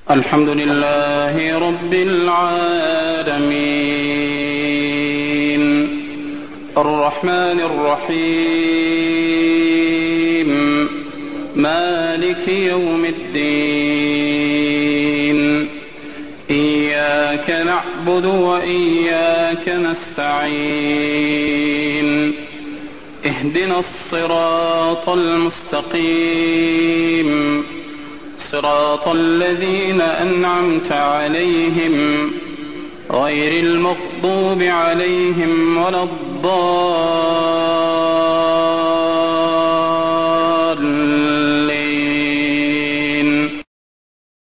الحمد لله رب العالمين الرحمن الرحيم مالك يوم الدين إياك نعبد وإياك نستعين اهدنا الصراط المستقيم صراط الذين أنعمت عليهم غير المغضوب عليهم ولا الضالين